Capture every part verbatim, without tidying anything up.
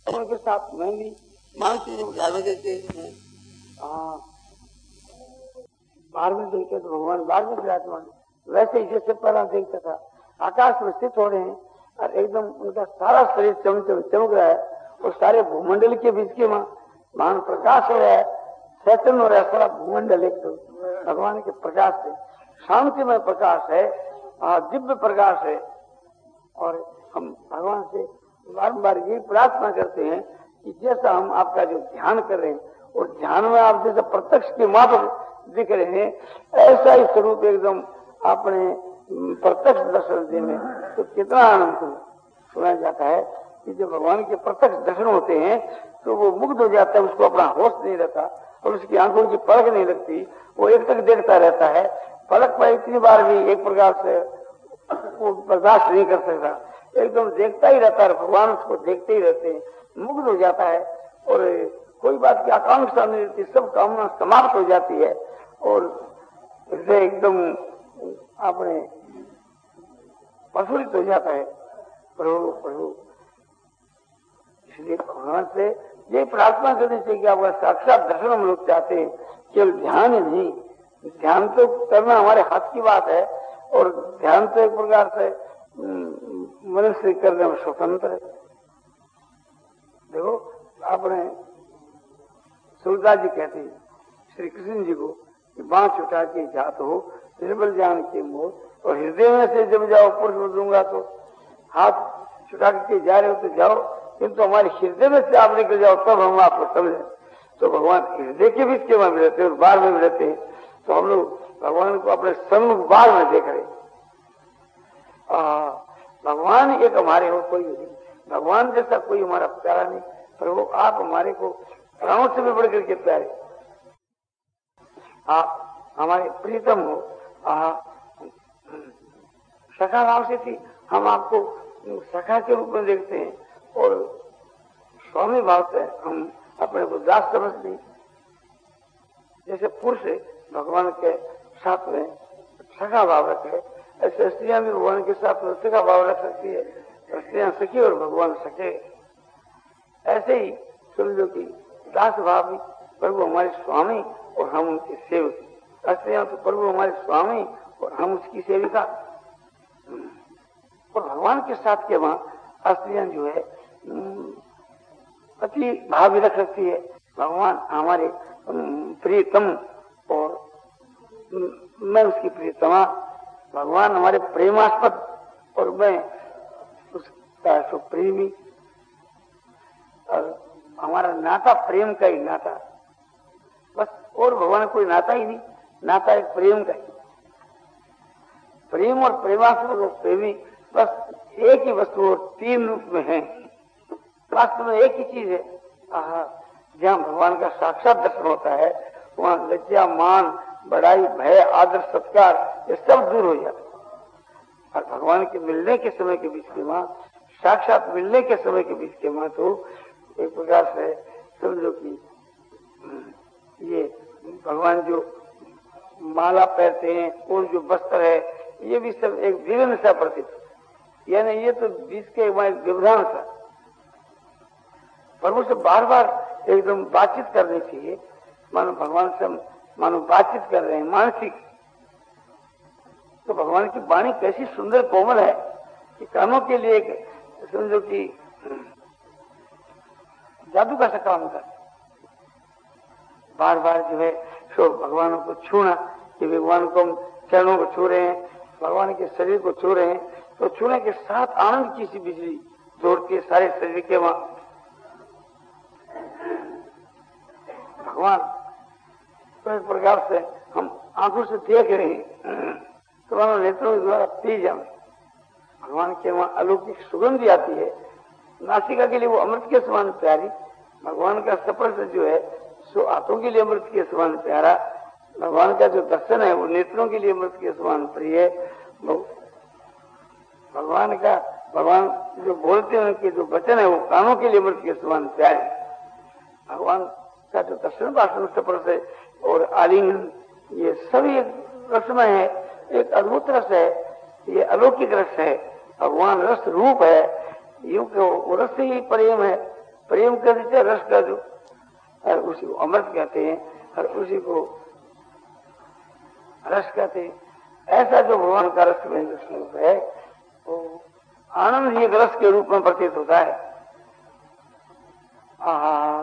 उनके साथ में भी मानसिक उठावे देते हैं। बाहर में देखते तो भगवान बाहर में विराजमान, वैसे ही जैसे पहला देखता था आकाश में स्थित हो रहे हैं और एकदम उनका सारा शरीर चमक चमक रहा है और सारे भूमंडल के बीच के महान प्रकाश हो रहा है, चैतन्य हो रहा है सारा भूमंडल एक तो भगवान के प्रकाश से शांतिमय प्रकाश है, दिव्य प्रकाश है। और हम भगवान से बारंबार यही प्रार्थना करते हैं कि जैसा हम आपका जो ध्यान कर रहे हैं और ध्यान में आप जैसे प्रत्यक्ष के मात्र दिख रहे हैं, ऐसा ही स्वरूप एकदम आपने प्रत्यक्ष दर्शन देने तो कितना आनंद सुना जाता है कि जब भगवान के प्रत्यक्ष दर्शन होते हैं तो वो मुग्ध हो जाता है, उसको अपना होश नहीं रहता और उसकी आंखों की पलक नहीं लगती, वो एक तक देखता रहता है। पलक पर इतनी बार भी एक प्रकार से वो बर्दाश्त नहीं कर सकता, एकदम देखता ही रहता है, भगवान उसको देखते ही रहते हैं, मुग्ध हो जाता है और कोई बात की आकांक्षा नहीं रहती, सब कामना समाप्त हो जाती है और हृदय एकदम अपने प्रफुल्लित हो जाता है। प्रभु प्रभु इसलिए भगवान से ये प्रार्थना करनी चाहिए कि आपका साक्षात दर्शन हम लोग चाहते हैं, केवल ध्यान ही नहीं, ध्यान तो करना हमारे हाथ की बात है और ध्यान तो एक प्रकार से मनुष्य करने में स्वतंत्र है। देखो आपने सुरदास जी कहते हैं श्री कृष्ण जी को कि बांह छुटा के जात हो निर्बल जान के मोह और हृदय में से जब जाओ पुरुष दूंगा, तो हाथ छुटा के जा रहे हो तो जाओ, किंतु हमारे हृदय में से आप निकल जाओ तब हम आपको समझे। तो भगवान हृदय के बीच के में भी रहते हैं और बाहर में भी रहते हैं, तो हम लोग भगवान को अपने सम्मुख बाहर में देख रहे। भगवान एक हमारे हो कोई नहीं, भगवान जैसा कोई हमारा प्यारा नहीं, पर वो आप हमारे को प्राणों से भी बढ़ करके प्यारे, आप हमारे प्रीतम हो। सखा भाव से थी हम आपको सखा के रूप में देखते हैं और स्वामी भाव से हम अपने को दास समझते हैं। जैसे पुरुष भगवान के साथ में सखा भाव रखे, ऐसे स्त्रियां भी भगवान के साथ में सखा भाव रख सकती है, स्त्रियां सखी और भगवान सखे। ऐसे ही समझो कि दास भाव भी प्रभु हमारे स्वामी और हम उनके सेवक, स्त्रियां तो प्रभु हमारे स्वामी और हम उसकी सेविका। और भगवान के साथ के वहां स्त्रियां जो है अति भाव भी रख सकती है, भगवान हमारे प्रियतम और मैं उसकी प्रियतमा, भगवान हमारे प्रेमास्पद और मैं उसका सुप्रेमी, और हमारा नाता प्रेम का ही नाता, बस और भगवान कोई नाता ही नहीं, नाता एक प्रेम का ही। प्रेम और प्रेमास्पद और प्रेमी बस एक ही वस्तु और तीन रूप में है, वास्तव में एक ही चीज है। जहाँ भगवान का साक्षात दर्शन होता है वहाँ लज्जा मान बड़ाई भय आदर सत्कार ये सब दूर हो जाता है। और भगवान के मिलने के समय के बीच के माँ, साक्षात मिलने के समय के बीच के माँ तो एक प्रकार से समझो कि ये भगवान जो माला पहनते हैं और जो वस्त्र है ये भी सब एक विभिन्न सा प्रतीत, यानी ये तो बीच के व्यवधान था। प्रभु से बार बार एकदम बातचीत करनी चाहिए, मानो भगवान से मानो बातचीत कर रहे हैं मानसिक। तो भगवान की वाणी कैसी सुंदर कोमल है कि कानों के लिए एक समझो कि जादू का सा काम कर, बार बार जो है सो भगवान को छूना, कि भगवान को हम चरणों को छू रहे हैं, भगवान के शरीर को छू रहे हैं, तो छूने के साथ आनंद की सी बिजली दौड़ती है सारे शरीर के वहां। भगवान तो एक प्रकार से हम आंखों से देख रहे हैं, तुम्हारा नेत्रों द्वारा पी जाए, भगवान के वहां अलौकिक सुगंध आती है, नासिका के लिए वो अमृत के समान प्यारी, भगवान का स्पर्श जो है सो हाथों के लिए अमृत के समान प्यारा, भगवान का जो दर्शन है वो नेत्रों के लिए अमृत के समान प्रिय। भगवान का भगवान जो बोलते हैं उनके जो वचन है वो कानों के लिए अमृत के समान प्यारे। भगवान का जो दर्शन भाषण स्पर्श है और आलिंगन ये सभी एक रसमय है, एक अद्भुत रस है, ये अलौकिक रस है, भगवान रस रूप है, यूं कि वो रस ही प्रेम है, प्रेम कहते थे रस का जो, और उसी को अमृत कहते हैं और उसी को रस कहते हैं। ऐसा जो भगवान का रस में जो स्वरूप है वो आनंद ही एक रस के रूप में प्रतीत होता है। आ,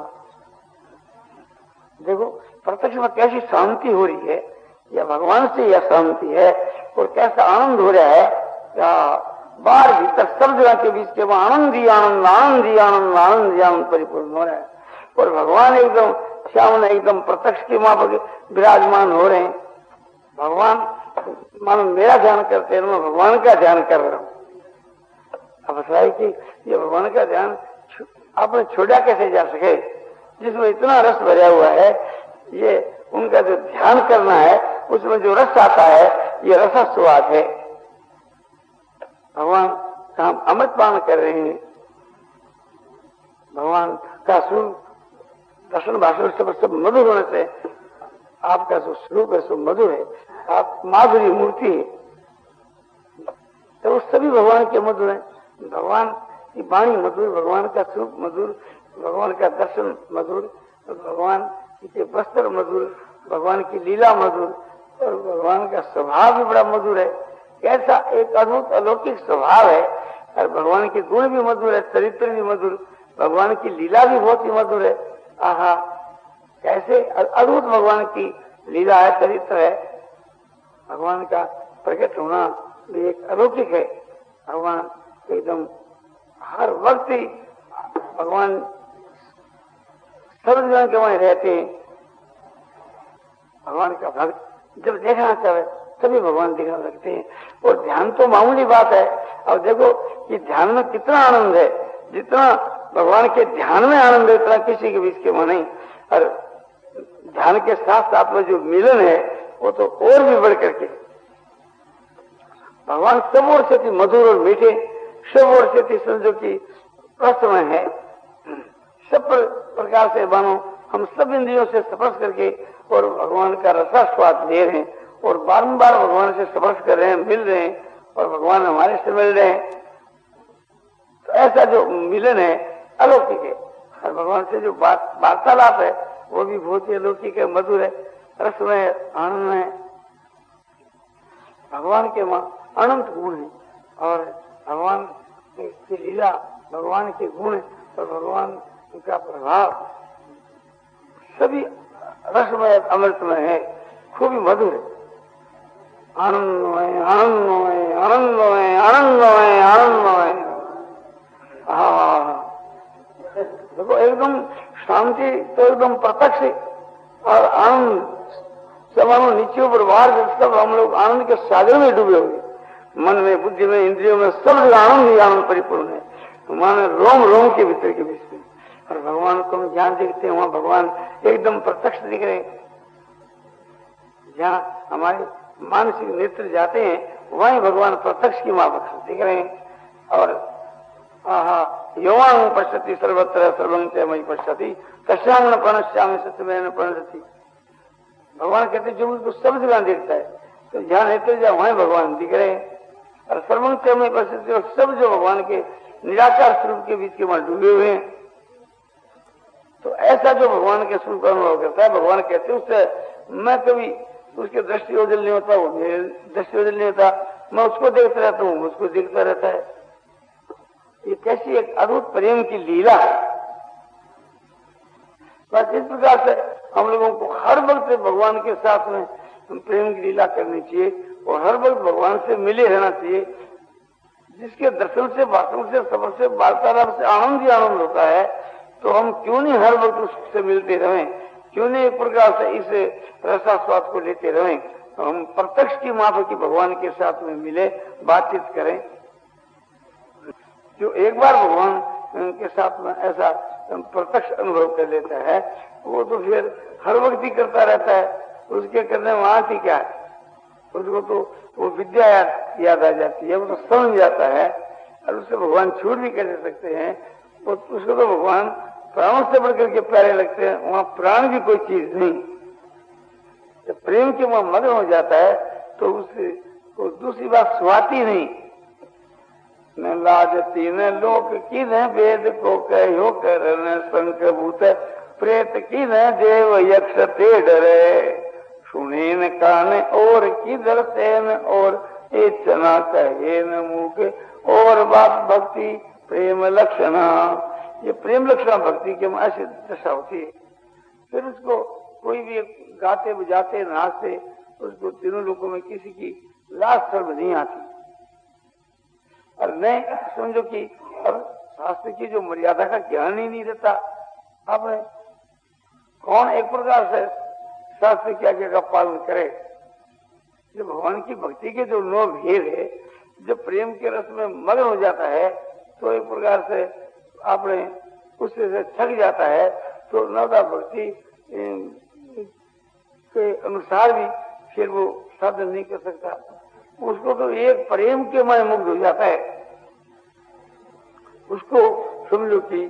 देखो प्रत्यक्ष में कैसी शांति हो रही है, या भगवान से यह शांति है और कैसा आनंद हो रहा है, या बाहर भीतर सब जगह के बीच के वो आनंद ही आनंद आनंद ही आनंद आनंद ही आनंद परिपूर्ण हो रहा है। और भगवान एकदम सामने एकदम प्रत्यक्ष के वहां पर विराजमान हो रहे हैं। भगवान मानो मेरा ध्यान करते हैं, मैं भगवान का ध्यान कर रहा हूँ। अब बताइए कि ये भगवान का ध्यान आपने छोड़ा कैसे जा सके, जिसमें इतना रस भरा हुआ है। ये उनका जो ध्यान करना है उसमें जो रस आता है ये रसास्वाद है। भगवान का हम अमृत पान कर रहे हैं, भगवान का स्वरूप दर्शन भाषण सब सब मधुर होने से आपका जो स्वरूप है सो मधुर है, आप माधुरी मूर्ति है, तो सभी भगवान के मधुर है। भगवान की वाणी मधुर, भगवान का स्वरूप मधुर, भगवान का दर्शन मधुर, भगवान के वस्त्र मधुर, भगवान की लीला मधुर और भगवान का स्वभाव भी बड़ा मधुर है। कैसा एक अद्भुत अलौकिक स्वभाव है और भगवान के गुण भी मधुर है, चरित्र भी मधुर, भगवान की लीला भी बहुत ही मधुर है। आहा, कैसे अद्भुत भगवान की लीला है, चरित्र है। भगवान का प्रकट होना भी एक अलौकिक है। भगवान एकदम हर वक्त ही भगवान सब जगह के वहीं रहते हैं। भगवान का भक्त जब देखना चाहे तभी भगवान दिखने लगते हैं। और ध्यान तो मामूली बात है। अब देखो कि ध्यान में कितना आनंद है, जितना भगवान के ध्यान में आनंद है उतना किसी के बीच के वहां नहीं। और ध्यान के साथ साथ में जो मिलन है वो तो और भी बढ़ करके भगवान सब ओर से मधुर और मीठे, सब ओर से समझो की रस में है। सब प्रकार से मानो हम सब इंद्रियों से स्पर्श करके और भगवान का रसास्वाद ले रहे हैं और बारंबार भगवान से स्पर्श कर रहे हैं, मिल रहे हैं और भगवान हमारे से मिल रहे हैं। तो ऐसा जो मिलन है अलौकिक है। और भगवान से जो बात वार्तालाप है वो भी बहुत ही अलौकिक है, मधुर है, रसमय, आनंद है। भगवान के मां अनंत गुण है और भगवान की लीला, भगवान के गुण और भगवान का प्रभाव सभी रसमय अमृतमय है, खूब मधुर है। आनंदमय आनंदमय आनंदमय आनंदमय आनंदमय। देखो एकदम शांति तो एकदम प्रत्यक्ष और आनंद सब हम नीचे ऊपर बाहर सब हम लोग आनंद के सागर में डूबे हुए, मन में, बुद्धि में, इंद्रियों में सब आनंद ही आनंद परिपूर्ण है। माने रोम रोम के भीतर के बीच में। और भगवान को हम जहाँ देखते हैं वहां भगवान एकदम प्रत्यक्ष दिख रहे हैं। जहाँ हमारे मानसिक नेत्र जाते हैं वहीं भगवान प्रत्यक्ष की माफक दिख रहे हैं। और युवांग पश्यति सर्वत्र सर्वं च मयि पश्यति तस्यां न प्रणश्यामि सत्यमेव न प्रणश्यति। भगवान कहते जो मुझको सब जगह देखता है, तो जहाँ नेत्र जाए वहीं भगवान दिख रहे हैं। और सर्वं च मयि पश्यति, और सब जो भगवान के निराकार स्वरूप के बीच के वहां डूबे हुए हैं। तो ऐसा जो भगवान के स्वरूप का अनुभव करता है, भगवान कहते उससे मैं कभी उसके दृष्टि ओझल नहीं होता, वो मेरे दृष्टि ओझल नहीं होता, मैं उसको देखता रहता हूँ, मुझको देखता रहता है। ये कैसी एक अद्भुत प्रेम की लीला है। बस इस प्रकार से हम लोगों को हर वक्त भगवान के साथ में प्रेम की लीला करनी चाहिए और हर वक्त भगवान से मिले रहना चाहिए। जिसके दर्शन से, भाषण से, सफर से, वार्तालाप से आनंद ही आनंद होता है, तो हम क्यों नहीं हर वक्त उससे मिलते रहें, क्यों नहीं एक प्रकार से इस रसास्वाद को लेते रहें। तो हम प्रत्यक्ष की माफक की भगवान के साथ में मिले, बातचीत करें। जो एक बार भगवान के साथ में ऐसा प्रत्यक्ष अनुभव कर लेता है वो तो फिर हर वक्त ही करता रहता है। उसके करने में आती क्या है, उसको तो वो विद्या याद, याद आ जाती है, वो तो समझ जाता है और उससे भगवान छूट भी कर सकते हैं। तो उसको तो भगवान प्राणों से बढ़ करके प्यारे लगते हैं। वहां प्राण भी कोई चीज नहीं। जब प्रेम के वहां मग्न हो जाता है तो उससे तो दूसरी बात सुहाती नहीं। न लाज तीन लोक की न वेद को कहो करन शंख भूत प्रेत की न देव यक्ष ते डरे सुने न कान और किधर सेन और ए चना कहे न मुख और बात भक्ति प्रेम लक्षणा। ये प्रेम लक्षणा भक्ति के ऐसी दशा होती है। फिर उसको कोई भी गाते बजाते नाचते उसको तीनों लोगों में किसी की लाज शर्म नहीं आती। और नहीं समझो कि अब शास्त्र की जो मर्यादा का ज्ञान ही नहीं रहता। अब कौन एक प्रकार से शास्त्र की आज्ञा का पालन करे। जब भगवान की भक्ति के जो नौ भेद है, जब प्रेम के रस में मग्न हो जाता है तो एक प्रकार से आपने उससे से थक जाता है, तो नवदा भक्ति के अनुसार भी फिर वो साधन नहीं कर सकता। उसको तो एक प्रेम के मय मुग्ध हो जाता है। उसको समझो कि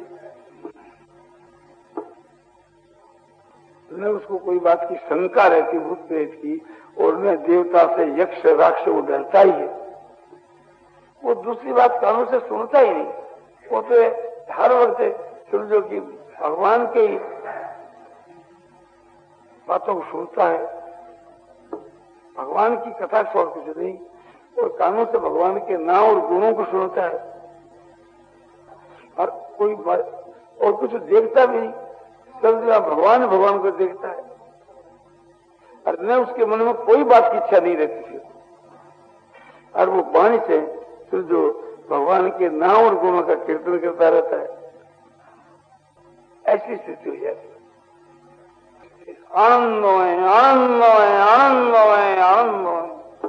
न उसको कोई बात की शंका रहती भूत प्रेत की, और न देवता से यक्ष राक्षस वो डरता ही है। वो दूसरी बात कानों से सुनता ही नहीं। वो तो हर वक्त समझो कि भगवान के ही बातों को सुनता है, भगवान की कथा छोड़ कुछ नहीं, और कानों से भगवान के नाम और गुणों को सुनता है। और कोई और कुछ देखता भी नहीं, समझो भगवान भगवान को देखता है। और न उसके मन में कोई बात की इच्छा नहीं रहती थी, और वो वाणी से समझो भगवान के नाम और गुणों का कीर्तन करता रहता है। ऐसी स्थिति हो जाती है। आनंद आनंद आनंद आनंद।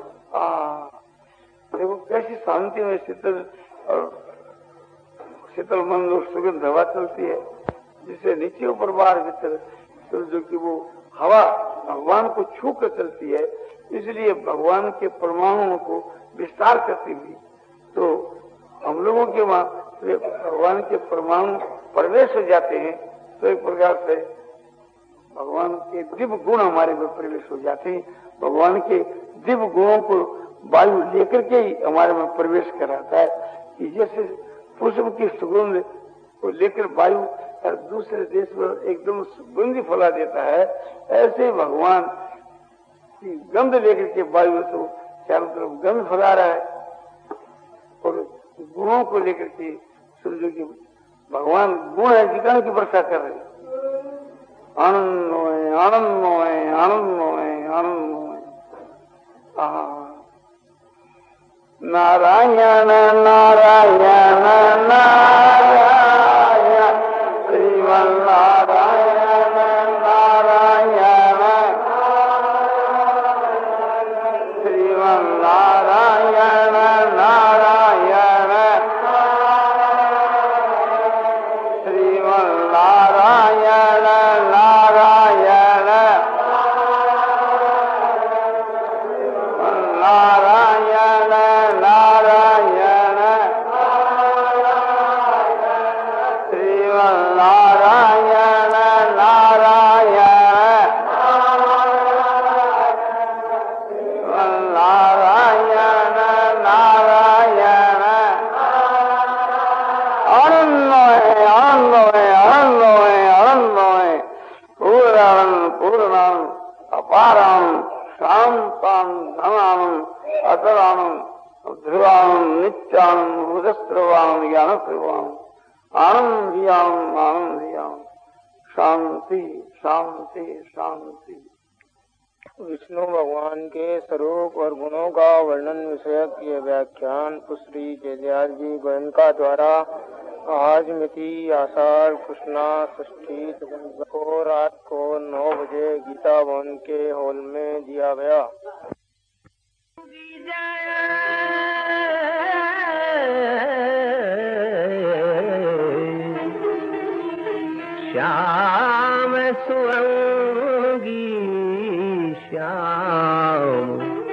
देखो कैसी शांति में शीतल और शीतल मंद और सुगंध हवा चलती है, जिससे नीचे ऊपर बाहर भीतर समझो कि वो हवा भगवान को छू कर चलती है। इसलिए भगवान के परमाणुओं को विस्तार करती हुई तो हम लोगों के वहां भगवान के परमाणु प्रवेश हो जाते हैं, तो एक प्रकार से भगवान के दिव्य गुण हमारे में प्रवेश हो जाते हैं। भगवान के दिव्य गुणों को वायु लेकर के ही हमारे में प्रवेश कराता है। कि जैसे पुष्प की सुगंध को लेकर वायु और दूसरे देश में एकदम सुगंधी फैला देता है, ऐसे भगवान की गंध लेकर के वायु तो चारों तरफ गंध फैला रहा है। और गुणों को लेकर के समझो कि भगवान गुण है जिकान की वर्षा कर रहे हैं। आनंद आनंद आनंद आनंद। नारायण नारायण नारायण श्रीमन नारायण नारायण श्रीमन नारायण नारायण श्रीमन नारायण नारायण नारायण नारायण श्रीमन नारायण नारायण नारायण नारायण। आनंद आनंद आनंद आनंद पूर्ण पूर्ण अपारम शांतान धनानम अतरानम ध्रुवानम नित्यानम हृदस्त्रवानम ज्ञानस्त्रवानम आनंदियाम आनंदियाम। शांति शांति शांति। विष्णु भगवान के स्वरूप और गुणों का वर्णन विषयक ये व्याख्यान श्री जयदयाल जी गोयनका द्वारा आज मिति आषाढ़ कृष्णा षष्ठी को रात को नौ बजे गीता भवन के हॉल में दिया गया। श्याम सुरंगी श्याम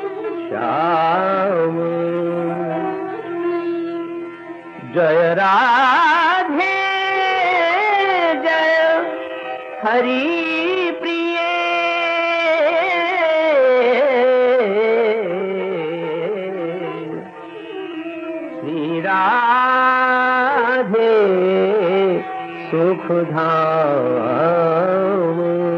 श्याम जय राधे जय हरि प्रिय श्री राम सुख धाम।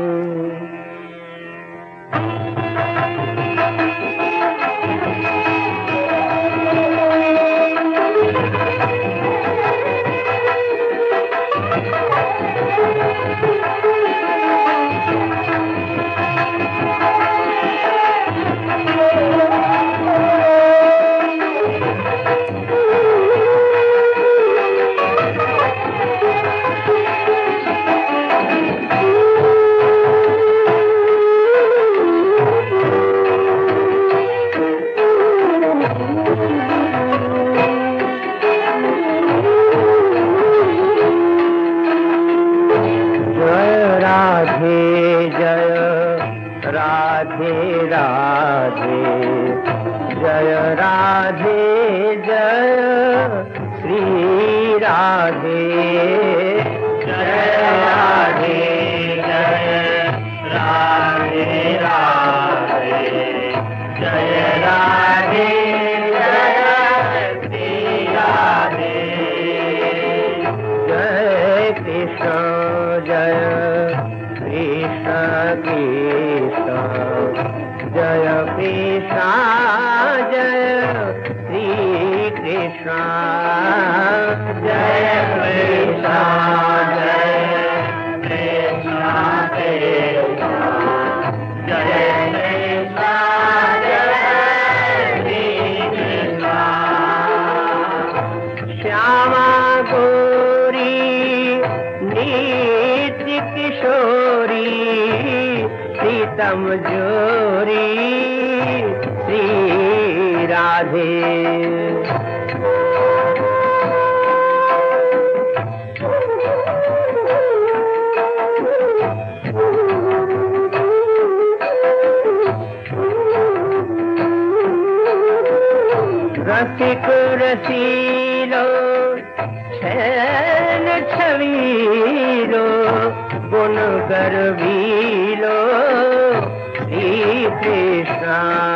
रसिक रसीलो छैल छवीलो गुण गर्वीलो श्री कृष्ण।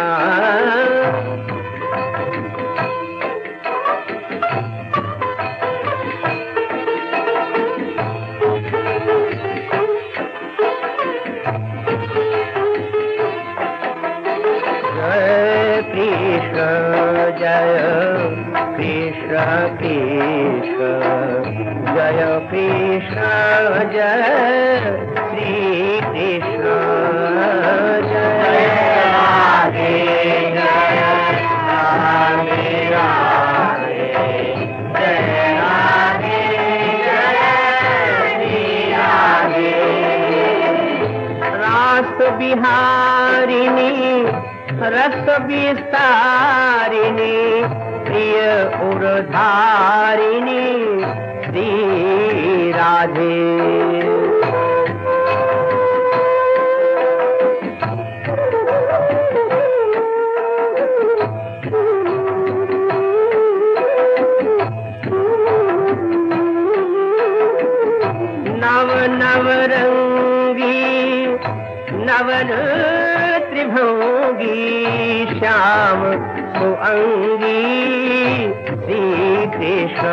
जय कृष्ण कृष्ण जय कृष्ण जय श्री कृष्ण। जय राधे जय राधे राधे जय राधे जय श्री राधे। रास बिहारिणी रस विस्तारिणी प्रिय उर्धारिणी श्री राधे। नव नव रंगी नवन त्रिभंगी श्याम सुअंगी श्री कृष्ण।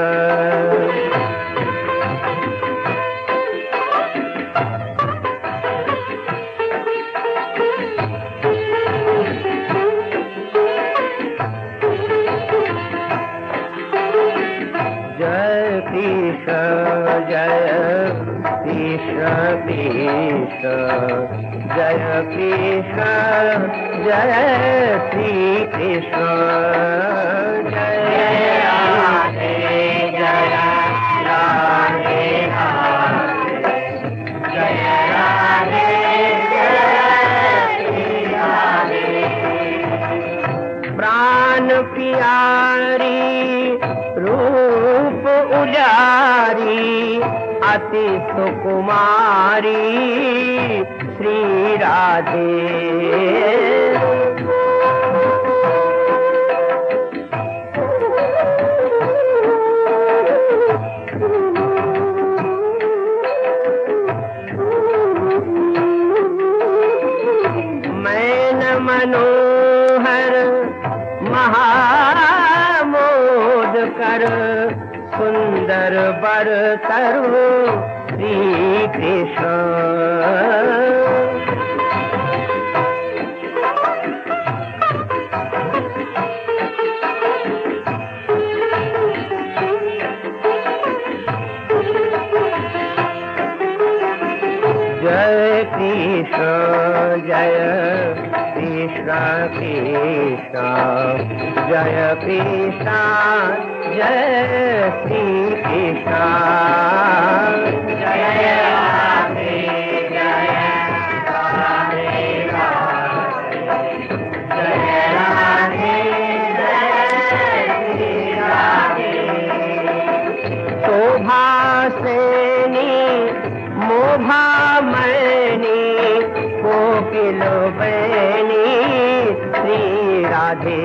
जय कृष्ण जय कृष्ण कृष्ण जय कृष्ण जय श्री कृष्ण। जय राधे जय राधे जय राधे जय श्री राधे। प्राण प्यारी रूप उजारी अति सुकुमारी श्री राधे। मैन मनोहर महामोद कर सुंदर सुंदर बर तरु श्री कृष्ण। जय कृष्ण जय कृष्ण कृष्ण जय कृष्ण जय श्री कृष्ण। जय राधे जय राधे जय राधे जय श्री राधे। शोभा सेनी मोभा मैनी कोकिल बैनी श्री राधे।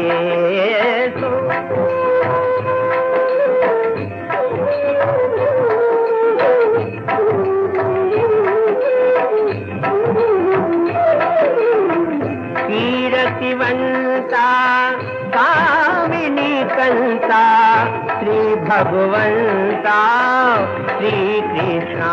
कीर्तिवंता कामिनी कंता श्री भगवंता श्री कृष्ण।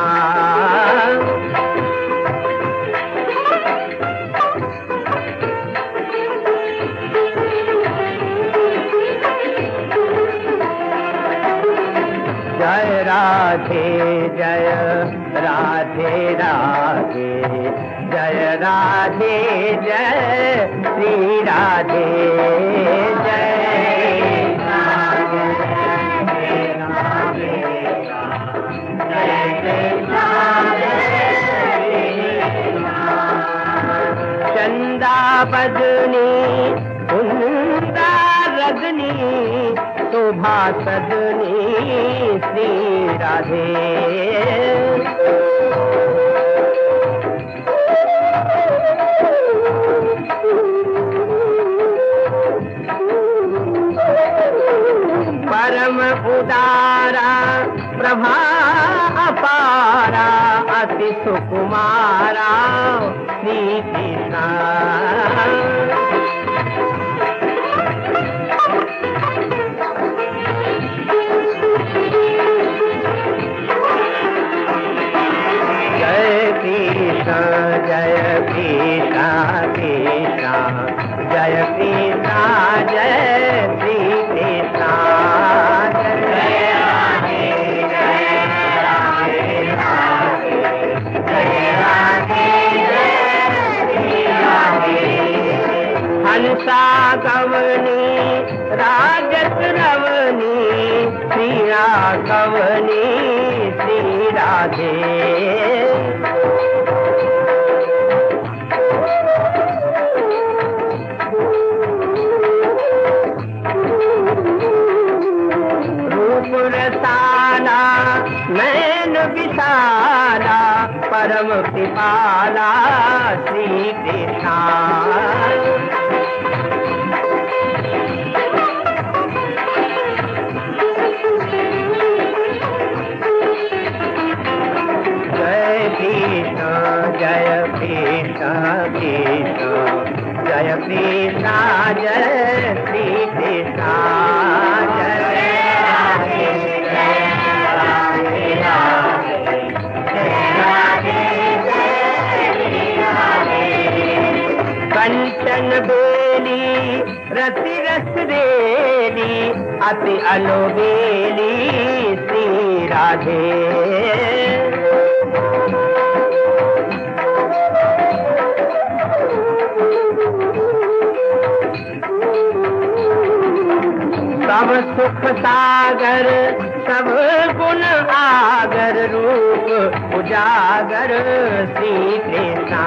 जय राधे जय राधे राधे जय राधे जय श्री राधे। जय राधे राधे जय कृष्ण चंदा बदनी कुंदा रगनी शोभा सदनी श्री राधे। परम उदारा प्रभा अपारा अति सुकुमारा श्री कृष्ण। जय कृष्ण जय कृष्ण कृष्ण जय कृष्ण जय श्री कृष्ण। जय राधे जय राधे राधे जय राधे जय श्री राधे। हंसा गवनी राजस रवनी श्री राघवनी श्री राधे। रसाला नैन विशाला परम कृपाला श्री कृष्ण। जय कृष्ण जय कृष्ण कृष्ण जय कृष्ण जय श्री कृष्ण। कंचन बेली रति रस रेली अति अलोबेली श्री राधे। सब सुख सागर सब गुण आगर रूप उजागर श्री कृष्ण।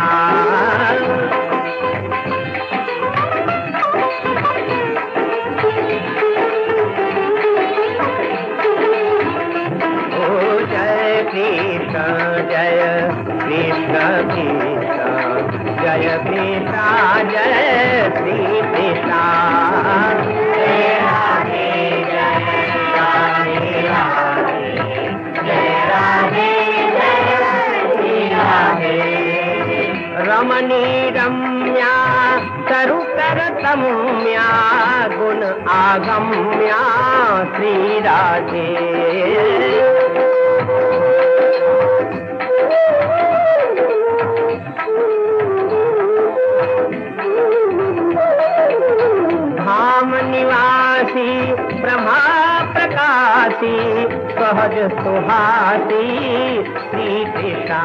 कृष्ण जय कृष्ण कृष्ण जय कृष्ण जय श्री कृष्ण। जय राधे जय राधे राधे जय राधे जय श्री राधे। रमणी रम्या तरुकर तम्या गुण आगम्या श्री राधे। काशी श्री कृष्ण।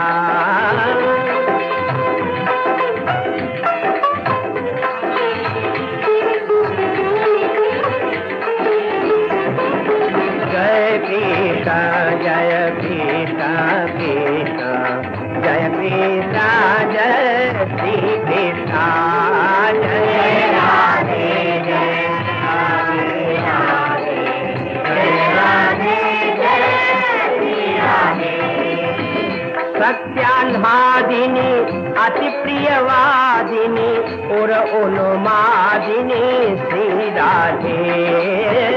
जय कृष्ण जय कृष्ण कृष्ण जय कृष्ण जय श्री कृष्ण। जय राधे जय राधे राधे जय राधे जय श्री राधे। सत्यान्हादिनी अति प्रियवादिनी और उन्मादिनी श्री राधे।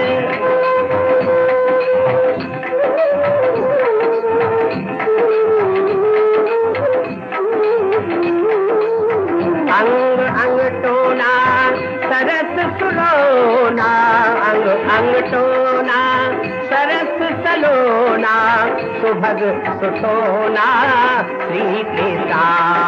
अंग अंग टोना सरस सुलोना अंग अंग टोना सरस सलोना सुभग सुठोना श्री कृष्ण।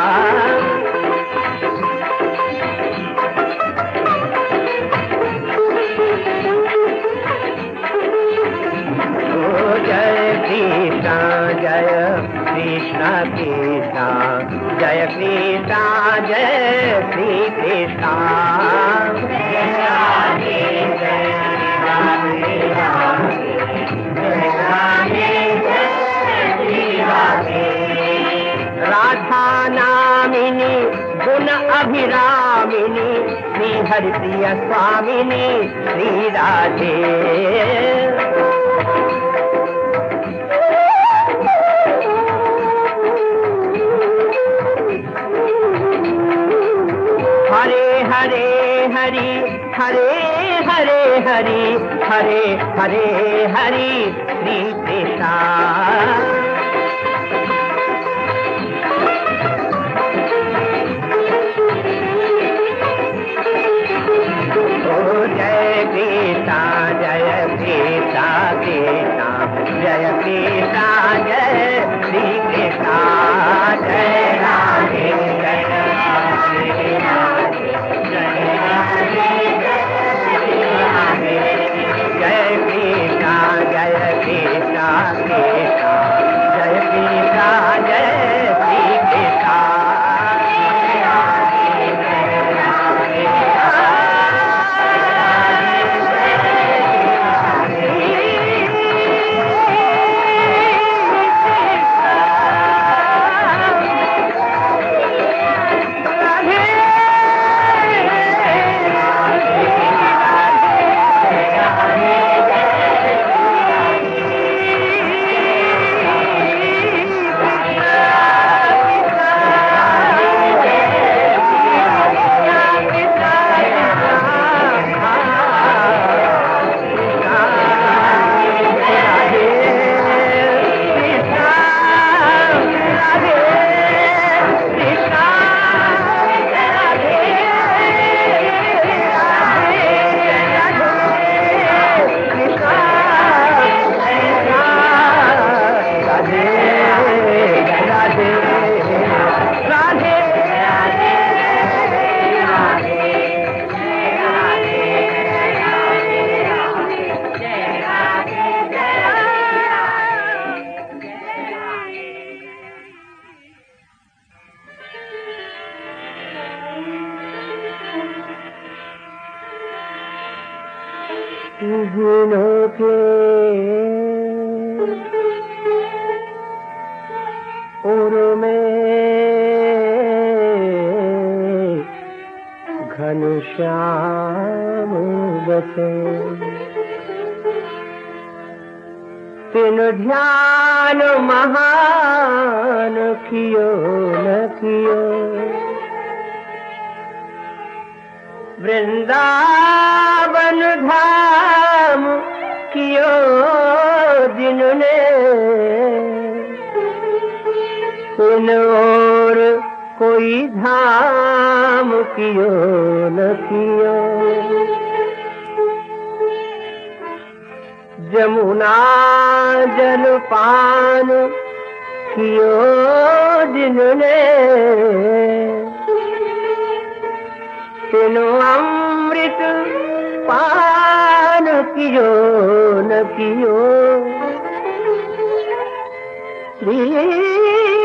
जय कृष्ण जय कृष्ण कृष्ण जय कृष्ण जय श्री कृष्ण। जय राधे जय राधे राधे जय राधे जय श्री राधे। राधा नामिनी गुण अभिरामिनी श्री हरि प्रिय स्वामिनी श्री राधे। हरे हरे हरि हरे हरे हरि हरे हरे हरि श्री कृष्ण। ओ जय कृष्ण जय कृष्ण कृष्ण जय कृष्ण जय श्री कृष्ण। जय राधे जय राधे राधे जय राधे जय कृष्ण जय कृष्ण कृष्ण जय कृष्ण जय श्री कृष्ण। जिनों के उर में घनश्याम बसे तिन ध्यान महान कियो न कियो वृंदावन धाम कियो जिनने तिन और कोई धाम कियो न कियो जमुना जलपान कियो जिनने तिनो अमृत पान कियो न कियो श्री